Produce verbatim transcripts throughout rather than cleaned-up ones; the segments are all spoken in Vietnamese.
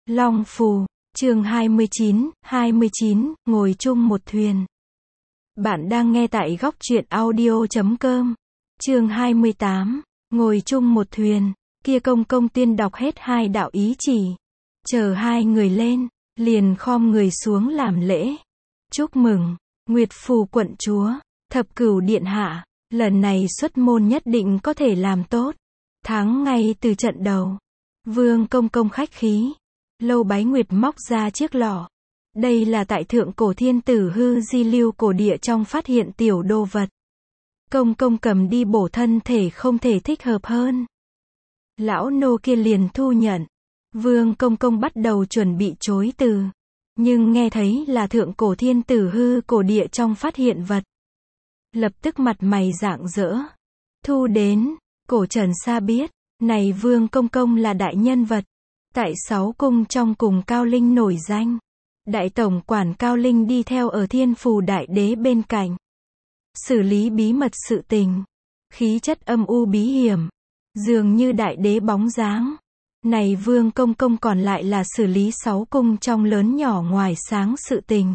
Long Phù, chương hai mươi chín, hai mươi chín, ngồi chung một thuyền. Bạn đang nghe tại góc truyện audio chấm com. Chương hai mươi tám, ngồi chung một thuyền. Kia công công tiên đọc hết hai đạo ý chỉ. Chờ hai người lên, liền khom người xuống làm lễ. Chúc mừng, Nguyệt Phù quận chúa, Thập Cửu điện hạ, lần này xuất môn nhất định có thể làm tốt. Thắng ngay từ trận đầu. Vương công công khách khí. Lâu Bái Nguyệt móc ra chiếc lọ. Đây là tại thượng cổ thiên tử hư di lưu cổ địa trong phát hiện tiểu đồ vật. Công công cầm đi bổ thân thể không thể thích hợp hơn. Lão nô kia liền thu nhận. Vương công công bắt đầu chuẩn bị chối từ. Nhưng nghe thấy là thượng cổ thiên tử hư cổ địa trong phát hiện vật. Lập tức mặt mày rạng rỡ. Thu đến, cổ Trần Sa biết, này Vương công công là đại nhân vật. Tại sáu cung trong cùng Cao Linh nổi danh. Đại tổng quản Cao Linh đi theo ở Thiên Phù đại đế bên cạnh. Xử lý bí mật sự tình. Khí chất âm u bí hiểm. Dường như đại đế bóng dáng. Này Vương công công còn lại là xử lý sáu cung trong lớn nhỏ ngoài sáng sự tình.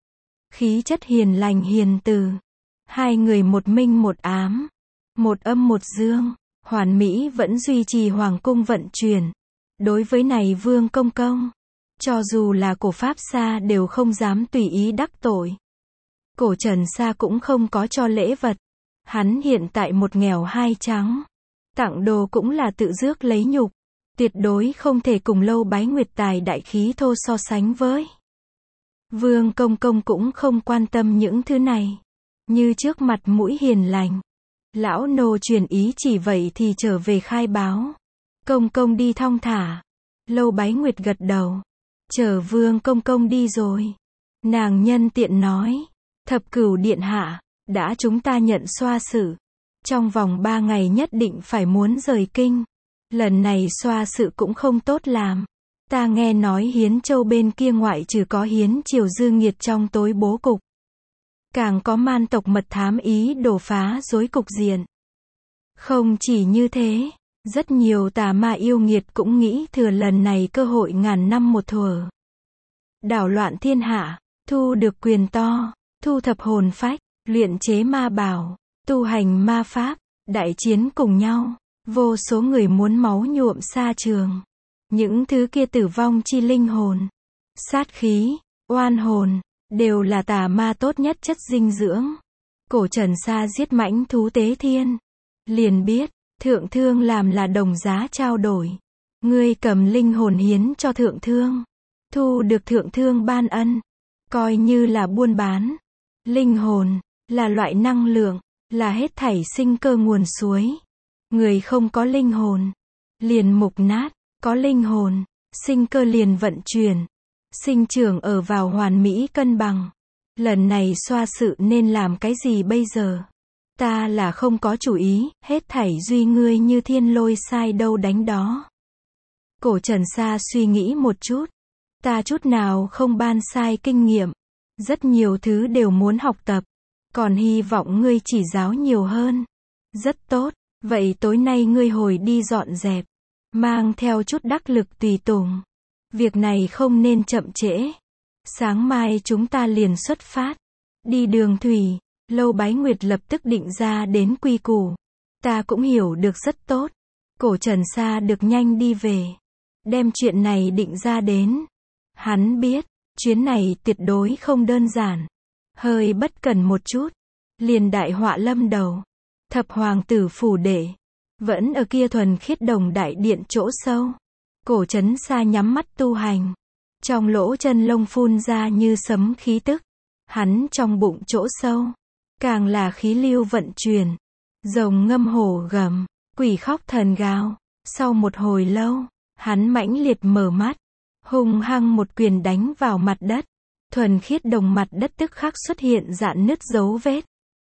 Khí chất hiền lành hiền từ. Hai người một minh một ám. Một âm một dương. Hoàn mỹ vẫn duy trì hoàng cung vận chuyển. Đối với này Vương công công, cho dù là cổ Pháp Sa đều không dám tùy ý đắc tội. Cổ Trần Sa cũng không có cho lễ vật. Hắn hiện tại một nghèo hai trắng. Tặng đồ cũng là tự rước lấy nhục. Tuyệt đối không thể cùng Lâu Bái Nguyệt tài đại khí thô so sánh với. Vương công công cũng không quan tâm những thứ này. Như trước mặt mũi hiền lành. Lão nô truyền ý chỉ vậy thì trở về khai báo. Công công đi thong thả. Lâu Bái Nguyệt gật đầu. Chờ Vương công công đi rồi. Nàng nhân tiện nói. Thập Cửu điện hạ, đã chúng ta nhận xoa sự. Trong vòng ba ngày nhất định phải muốn rời kinh. Lần này xoa sự cũng không tốt làm. Ta nghe nói Hiến Châu bên kia ngoại trừ có Hiến Triều dư nghiệt trong tối bố cục. Càng có man tộc mật thám ý đổ phá rối cục diện. Không chỉ như thế. Rất nhiều tà ma yêu nghiệt cũng nghĩ thừa lần này cơ hội ngàn năm một thuở. Đảo loạn thiên hạ, thu được quyền to, thu thập hồn phách, luyện chế ma bảo, tu hành ma pháp, đại chiến cùng nhau. Vô số người muốn máu nhuộm sa trường. Những thứ kia tử vong chi linh hồn, sát khí, oan hồn, đều là tà ma tốt nhất chất dinh dưỡng. Cổ Trần Sa giết mãnh thú tế thiên. Liền biết. Thượng thương làm là đồng giá trao đổi. Ngươi cầm linh hồn hiến cho thượng thương. Thu được thượng thương ban ân. Coi như là buôn bán. Linh hồn, là loại năng lượng, là hết thảy sinh cơ nguồn suối. Người không có linh hồn, liền mục nát, có linh hồn, sinh cơ liền vận chuyển. Sinh trưởng ở vào hoàn mỹ cân bằng. Lần này xoa sự nên làm cái gì bây giờ? Ta là không có chủ ý, hết thảy duy ngươi như thiên lôi sai đâu đánh đó. Cổ Trần Sa suy nghĩ một chút. Ta chút nào không ban sai kinh nghiệm. Rất nhiều thứ đều muốn học tập. Còn hy vọng ngươi chỉ giáo nhiều hơn. Rất tốt, vậy tối nay ngươi hồi đi dọn dẹp. Mang theo chút đắc lực tùy tùng. Việc này không nên chậm trễ. Sáng mai chúng ta liền xuất phát. Đi đường thủy. Lâu Bái Nguyệt lập tức định ra đến quy củ. Ta cũng hiểu được rất tốt. Cổ Trần Sa được nhanh đi về. Đem chuyện này định ra đến. Hắn biết, chuyến này tuyệt đối không đơn giản. Hơi bất cần một chút. Liền đại họa lâm đầu. Thập hoàng tử phủ đệ. Vẫn ở kia thuần khiết đồng đại điện chỗ sâu. Cổ Trần Sa nhắm mắt tu hành. Trong lỗ chân lông phun ra như sấm khí tức. Hắn trong bụng chỗ sâu. Càng là khí lưu vận chuyển. Rồng ngâm hổ gầm. Quỷ khóc thần gào. Sau một hồi lâu, hắn mãnh liệt mở mắt. Hung hăng một quyền đánh vào mặt đất. Thuần khiết đồng mặt đất tức khắc xuất hiện rạn nứt dấu vết.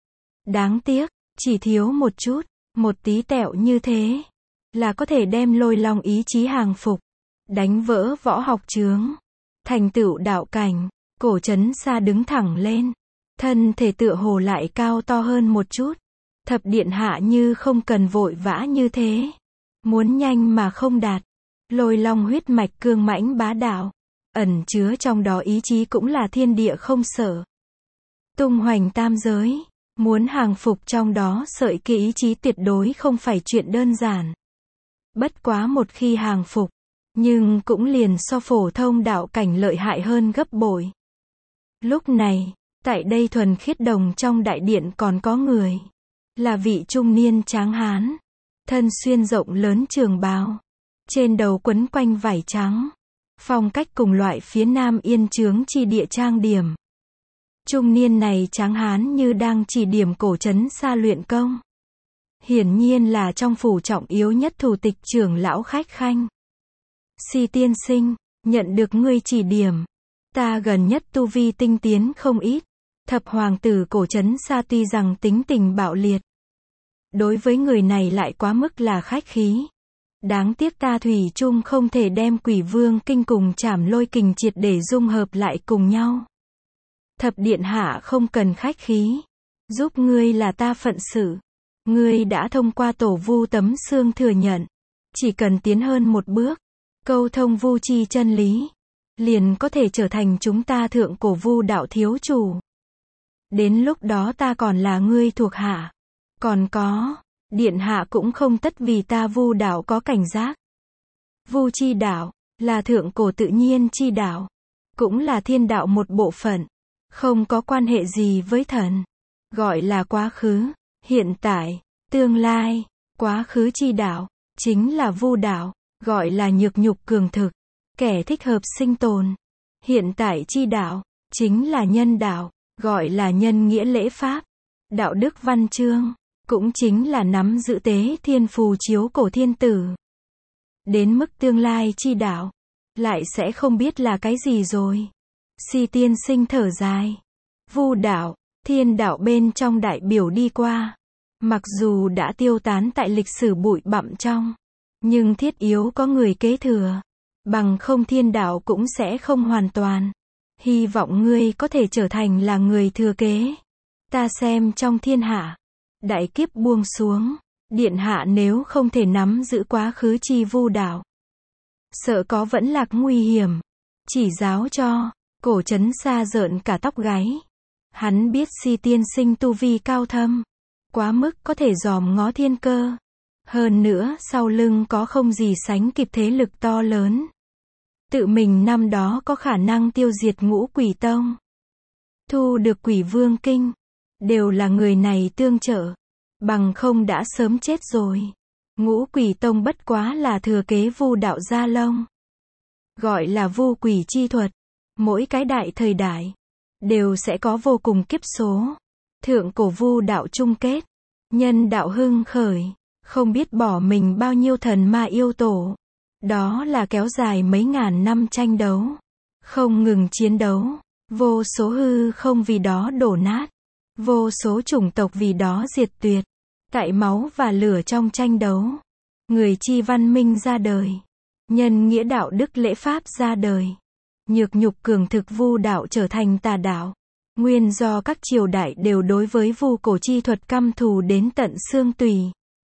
Đáng tiếc, chỉ thiếu một chút, một tí tẹo như thế. Là có thể đem Lôi Long ý chí hàng phục. Đánh vỡ võ học chướng. Thành tựu đạo cảnh. Cổ Trần Sa đứng thẳng lên. Thân thể tựa hồ lại cao to hơn một chút. Thập điện hạ như không cần vội vã như thế. Muốn nhanh mà không đạt. Lôi long huyết mạch cương mãnh bá đạo, ẩn chứa trong đó ý chí cũng là thiên địa không sợ. Tung hoành tam giới, muốn hàng phục trong đó sợi kia ý chí tuyệt đối không phải chuyện đơn giản. Bất quá một khi hàng phục, nhưng cũng liền so phổ thông đạo cảnh lợi hại hơn gấp bội. Lúc này, tại đây thuần khiết đồng trong đại điện còn có người, là vị trung niên tráng hán, thân xuyên rộng lớn trường bào, trên đầu quấn quanh vải trắng, phong cách cùng loại phía nam yên chướng chi địa trang điểm. Trung niên này tráng hán như đang chỉ điểm cổ trấn xa luyện công. Hiển nhiên là trong phủ trọng yếu nhất thủ tịch trưởng lão khách khanh. Si tiên sinh, nhận được ngươi chỉ điểm, ta gần nhất tu vi tinh tiến không ít. Thập hoàng tử cổ trấn xa tuy rằng tính tình bạo liệt, đối với người này lại quá mức là khách khí. Đáng tiếc ta thủy chung không thể đem Quỷ Vương kinh cùng Trảm Lôi kình triệt để dung hợp lại cùng nhau. Thập điện hạ không cần khách khí, giúp ngươi là ta phận sự. Ngươi đã thông qua tổ vu tấm xương thừa nhận, chỉ cần tiến hơn một bước, câu thông vu chi chân lý, liền có thể trở thành chúng ta thượng cổ vu đạo thiếu chủ. Đến lúc đó ta còn là ngươi thuộc hạ. Còn có, điện hạ cũng không tất vì ta vu đạo có cảnh giác. Vu chi đạo, là thượng cổ tự nhiên chi đạo, cũng là thiên đạo một bộ phận, không có quan hệ gì với thần. Gọi là quá khứ, hiện tại, tương lai. Quá khứ chi đạo, chính là vu đạo, gọi là nhược nhục cường thực, kẻ thích hợp sinh tồn. Hiện tại chi đạo, chính là nhân đạo, gọi là nhân nghĩa lễ pháp, đạo đức văn chương, cũng chính là nắm giữ tế thiên phù chiếu cổ thiên tử. Đến mức tương lai chi đạo, lại sẽ không biết là cái gì rồi. Si tiên sinh thở dài. Vu đạo, thiên đạo bên trong đại biểu đi qua, mặc dù đã tiêu tán tại lịch sử bụi bặm trong, nhưng thiết yếu có người kế thừa, bằng không thiên đạo cũng sẽ không hoàn toàn. Hy vọng ngươi có thể trở thành là người thừa kế. Ta xem trong thiên hạ, đại kiếp buông xuống, điện hạ nếu không thể nắm giữ quá khứ chi vu đạo, sợ có vẫn lạc nguy hiểm. Chỉ giáo cho, cổ trấn xa rợn cả tóc gáy. Hắn biết Si tiên sinh tu vi cao thâm, quá mức có thể dòm ngó thiên cơ. Hơn nữa sau lưng có không gì sánh kịp thế lực to lớn. Tự mình năm đó có khả năng tiêu diệt Ngũ Quỷ Tông, thu được Quỷ Vương kinh, đều là người này tương trợ, bằng không đã sớm chết rồi. Ngũ Quỷ Tông bất quá là thừa kế vu đạo gia lông, gọi là vu quỷ chi thuật. Mỗi cái đại thời đại đều sẽ có vô cùng kiếp số. Thượng cổ vu đạo chung kết, nhân đạo hưng khởi, không biết bỏ mình bao nhiêu thần ma yêu tổ. Đó là kéo dài mấy ngàn năm tranh đấu, không ngừng chiến đấu, vô số hư không vì đó đổ nát, vô số chủng tộc vì đó diệt tuyệt. Tại máu và lửa trong tranh đấu, người chi văn minh ra đời, nhân nghĩa đạo đức lễ pháp ra đời, nhược nhục cường thực vu đạo trở thành tà đạo. Nguyên do các triều đại đều đối với vu cổ chi thuật căm thù đến tận xương tùy.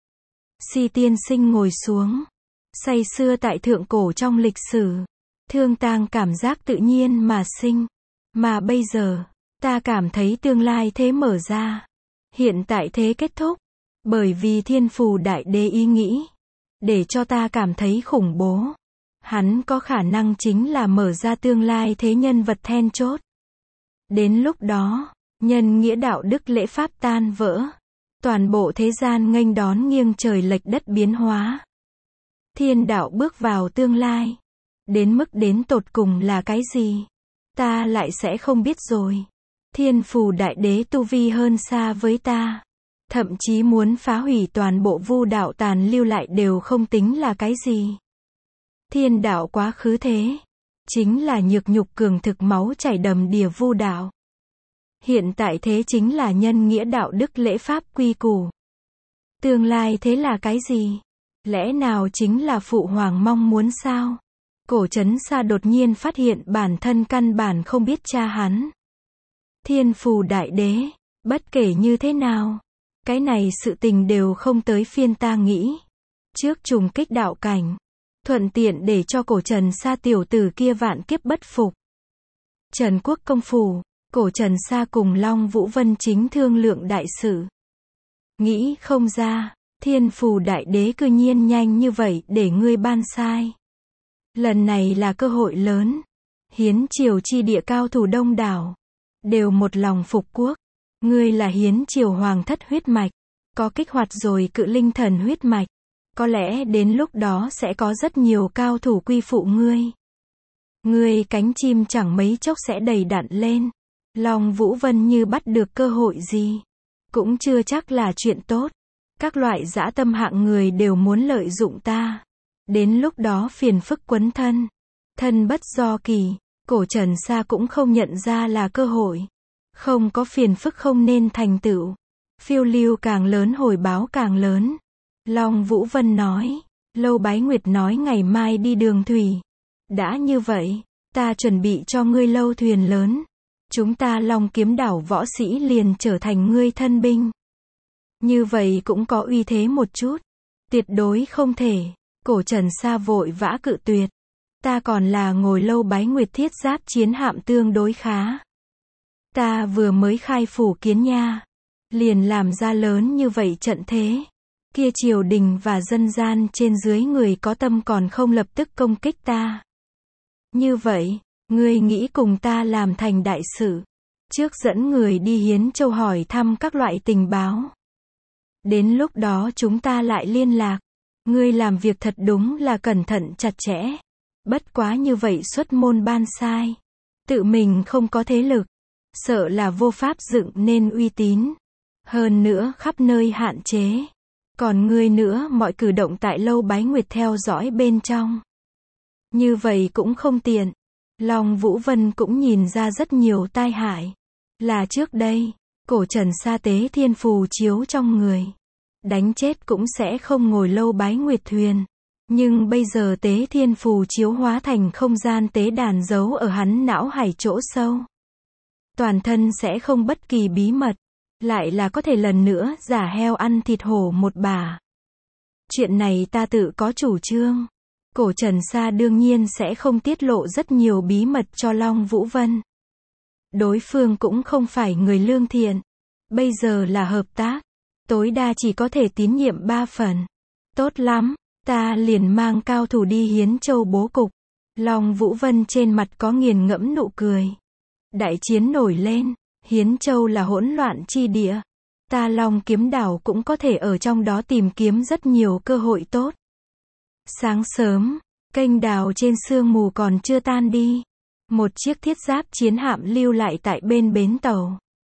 Si tiên sinh ngồi xuống, say sưa tại thượng cổ trong lịch sử, thương tang cảm giác tự nhiên mà sinh. Mà bây giờ, ta cảm thấy tương lai thế mở ra, hiện tại thế kết thúc, bởi vì thiên phù đại đế ý nghĩ, để cho ta cảm thấy khủng bố. Hắn có khả năng chính là mở ra tương lai thế nhân vật then chốt. Đến lúc đó, nhân nghĩa đạo đức lễ pháp tan vỡ, toàn bộ thế gian nghênh đón nghiêng trời lệch đất biến hóa. Thiên đạo bước vào tương lai, đến mức đến tột cùng là cái gì, ta lại sẽ không biết rồi. Thiên phù đại đế tu vi hơn xa với ta, thậm chí muốn phá hủy toàn bộ vu đạo tàn lưu lại đều không tính là cái gì. Thiên đạo quá khứ thế, chính là nhược nhục cường thực máu chảy đầm đìa vu đạo. Hiện tại thế chính là nhân nghĩa đạo đức lễ pháp quy củ. Tương lai thế là cái gì? Lẽ nào chính là phụ hoàng mong muốn sao? Cổ trấn xa đột nhiên phát hiện bản thân căn bản không biết cha hắn. Thiên phù đại đế, bất kể như thế nào, cái này sự tình đều không tới phiên ta nghĩ. Trước trùng kích đạo cảnh, thuận tiện để cho cổ Trần Sa tiểu tử kia vạn kiếp bất phục. Trần Quốc công phủ, cổ Trần Sa cùng Long Vũ Vân chính thương lượng đại sự. Nghĩ không ra, Thiên Phù Đại Đế cư nhiên nhanh như vậy để ngươi ban sai. Lần này là cơ hội lớn. Hiến triều chi địa cao thủ đông đảo, đều một lòng phục quốc. Ngươi là hiến triều hoàng thất huyết mạch, có kích hoạt rồi cự linh thần huyết mạch. Có lẽ đến lúc đó sẽ có rất nhiều cao thủ quy phụ ngươi. Ngươi cánh chim chẳng mấy chốc sẽ đầy đặn lên. Long Vũ Vân như bắt được cơ hội gì, cũng chưa chắc là chuyện tốt. Các loại dã tâm hạng người đều muốn lợi dụng ta. Đến lúc đó phiền phức quấn thân. Thân bất do kỳ, cổ Trần Sa cũng không nhận ra là cơ hội. Không có phiền phức không nên thành tựu. Phiêu lưu càng lớn hồi báo càng lớn. Long Vũ Vân nói. Lâu Bái Nguyệt nói ngày mai đi đường thủy. Đã như vậy, ta chuẩn bị cho ngươi lâu thuyền lớn. Chúng ta Long Kiếm đảo võ sĩ liền trở thành ngươi thân binh. Như vậy cũng có uy thế một chút. Tuyệt đối không thể. Cổ Trần Sa vội vã cự tuyệt. Ta còn là ngồi Lâu Bái Nguyệt thiết giáp chiến hạm tương đối khá. Ta vừa mới khai phủ kiến nha. Liền làm ra lớn như vậy trận thế. Kia triều đình và dân gian trên dưới người có tâm còn không lập tức công kích ta. Như vậy, ngươi nghĩ cùng ta làm thành đại sự. Trước dẫn người đi Hiến Châu hỏi thăm các loại tình báo. Đến lúc đó chúng ta lại liên lạc. Ngươi làm việc thật đúng là cẩn thận chặt chẽ. Bất quá như vậy xuất môn ban sai. Tự mình không có thế lực. Sợ là vô pháp dựng nên uy tín. Hơn nữa khắp nơi hạn chế. Còn ngươi nữa mọi cử động tại Lâu Bái Nguyệt theo dõi bên trong. Như vậy cũng không tiện. Long Vũ Vân cũng nhìn ra rất nhiều tai hại. Là trước đây, cổ Trần Sa tế thiên phù chiếu trong người. Đánh chết cũng sẽ không ngồi Lâu Bái Nguyệt thuyền. Nhưng bây giờ tế thiên phù chiếu hóa thành không gian tế đàn giấu ở hắn não hải chỗ sâu. Toàn thân sẽ không bất kỳ bí mật. Lại là có thể lần nữa giả heo ăn thịt hổ một bà. Chuyện này ta tự có chủ trương. Cổ Trần Sa đương nhiên sẽ không tiết lộ rất nhiều bí mật cho Long Vũ Vân. Đối phương cũng không phải người lương thiện. Bây giờ là hợp tác. Tối đa chỉ có thể tín nhiệm ba phần. Tốt lắm, ta liền mang cao thủ đi Hiến Châu bố cục. Long Vũ Vân trên mặt có nghiền ngẫm nụ cười. Đại chiến nổi lên. Hiến Châu là hỗn loạn chi địa. Ta Long Kiếm đảo cũng có thể ở trong đó tìm kiếm rất nhiều cơ hội tốt. Sáng sớm, kênh đào trên sương mù còn chưa tan đi. Một chiếc thiết giáp chiến hạm lưu lại tại bên bến tàu.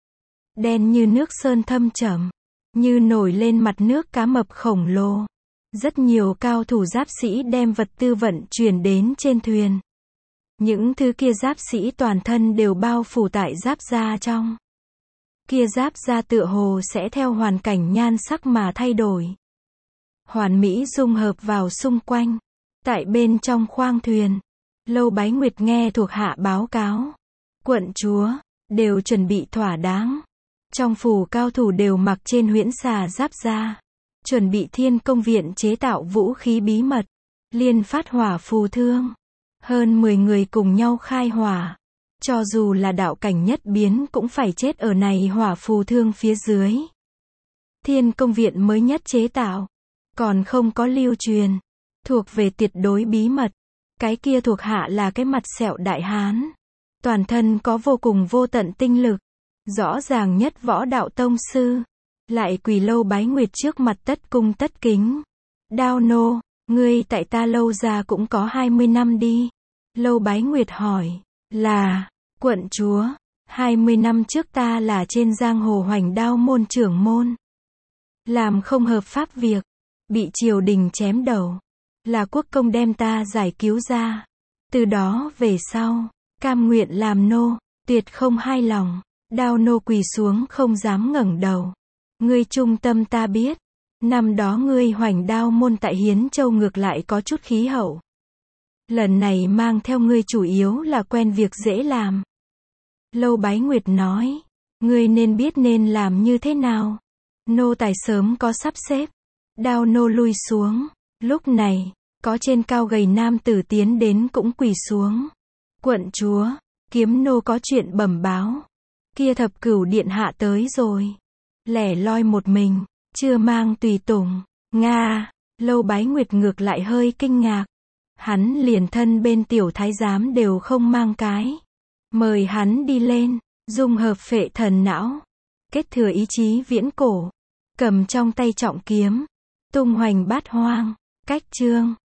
Đen như nước sơn thâm trầm. Như nổi lên mặt nước cá mập khổng lồ. Rất nhiều cao thủ giáp sĩ đem vật tư vận chuyển đến trên thuyền. Những thứ kia giáp sĩ toàn thân đều bao phủ tại giáp da trong. Kia giáp da tựa hồ sẽ theo hoàn cảnh nhan sắc mà thay đổi. Hoàn mỹ dung hợp vào xung quanh. Tại bên trong khoang thuyền, Lâu Bái Nguyệt nghe thuộc hạ báo cáo. Quận chúa, đều chuẩn bị thỏa đáng. Trong phủ cao thủ đều mặc trên huyễn xà giáp da. Chuẩn bị Thiên Công viện chế tạo vũ khí bí mật. Liên phát hỏa phù thương. Hơn mười người cùng nhau khai hỏa. Cho dù là đạo cảnh nhất biến cũng phải chết ở này hỏa phù thương phía dưới. Thiên Công viện mới nhất chế tạo. Còn không có lưu truyền. Thuộc về tuyệt đối bí mật. Cái kia thuộc hạ là cái mặt sẹo đại hán. Toàn thân có vô cùng vô tận tinh lực. Rõ ràng nhất võ đạo tông sư. Lại quỳ Lâu Bái Nguyệt trước mặt tất cung tất kính. Đao nô, ngươi tại ta Lâu gia cũng có hai mươi năm đi. Lâu Bái Nguyệt hỏi, là, quận chúa, hai mươi năm trước ta là trên giang hồ Hoành Đao môn trưởng môn. Làm không hợp pháp việc, bị triều đình chém đầu. Là quốc công đem ta giải cứu ra. Từ đó về sau, cam nguyện làm nô, tuyệt không hai lòng. Đao nô quỳ xuống không dám ngẩng đầu. Ngươi trung tâm ta biết. Năm đó ngươi Hoành Đao môn tại Hiến Châu ngược lại có chút khí hậu. Lần này mang theo ngươi chủ yếu là quen việc dễ làm. Lâu Bái Nguyệt nói, ngươi nên biết nên làm như thế nào. Nô tài sớm có sắp xếp. Đao nô lui xuống. Lúc này, Có trên cao gầy nam tử tiến đến cũng quỳ xuống. Quận chúa, kiếm nô có chuyện bẩm báo. Kia thập cửu điện hạ tới rồi. Lẻ loi một mình, chưa mang tùy tùng. Nga, Lâu Bái Nguyệt ngược lại hơi kinh ngạc. Hắn liền thân bên tiểu thái giám đều không mang cái. Mời hắn đi lên, dung hợp phệ thần não. Kết thừa ý chí viễn cổ. Cầm trong tay trọng kiếm. Tung hoành bát hoang. Cách chương.